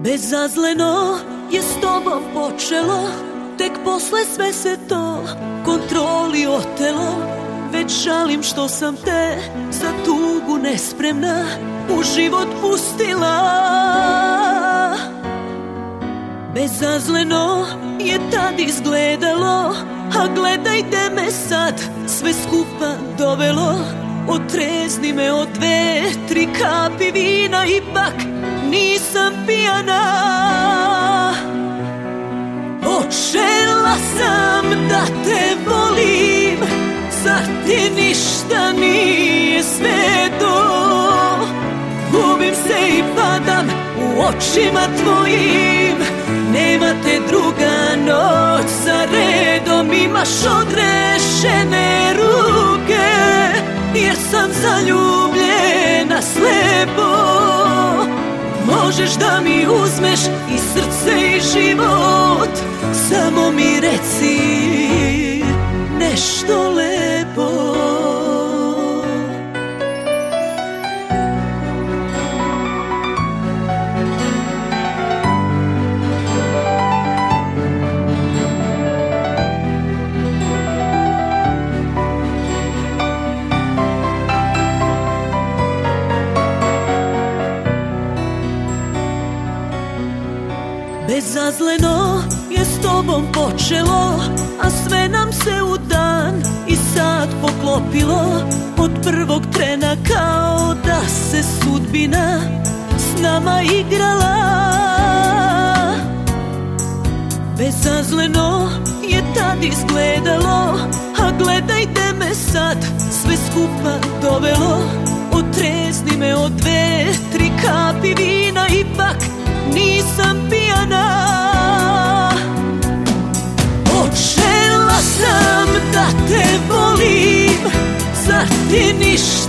Bezazleno je s tobom počelo, tek posle sve se to kontroli otelo. Već žalim što sam te za tugu nespremna u život pustila. Bezazleno je tad izgledalo, a gledajte me sad, sve skupa dovelo. Otrezni me od 2-3 kapi vina, ipak nisam pijana. Počela sam da te volim, zar ti ništa nije sveto? Gubim se i padam u očima tvojim, nema te druga noć za redom. Imaš odrešene ruke, jer sam zaljubljena slepo. Možeš da mi uzmeš i srce i život, samo mi reci nešto lepo. Bezazleno je s tobom počelo, a sve nam se u dan i sat poklopilo. Od prvog trena kao da se sudbina s nama igrala. Bezazleno je tad izgledalo, a gledajte me sad, sve skupa dovelo. Otrezni me od 2-3 kapi vina, ipak nisam pijana. Počela sam da te volim, zar ti ništa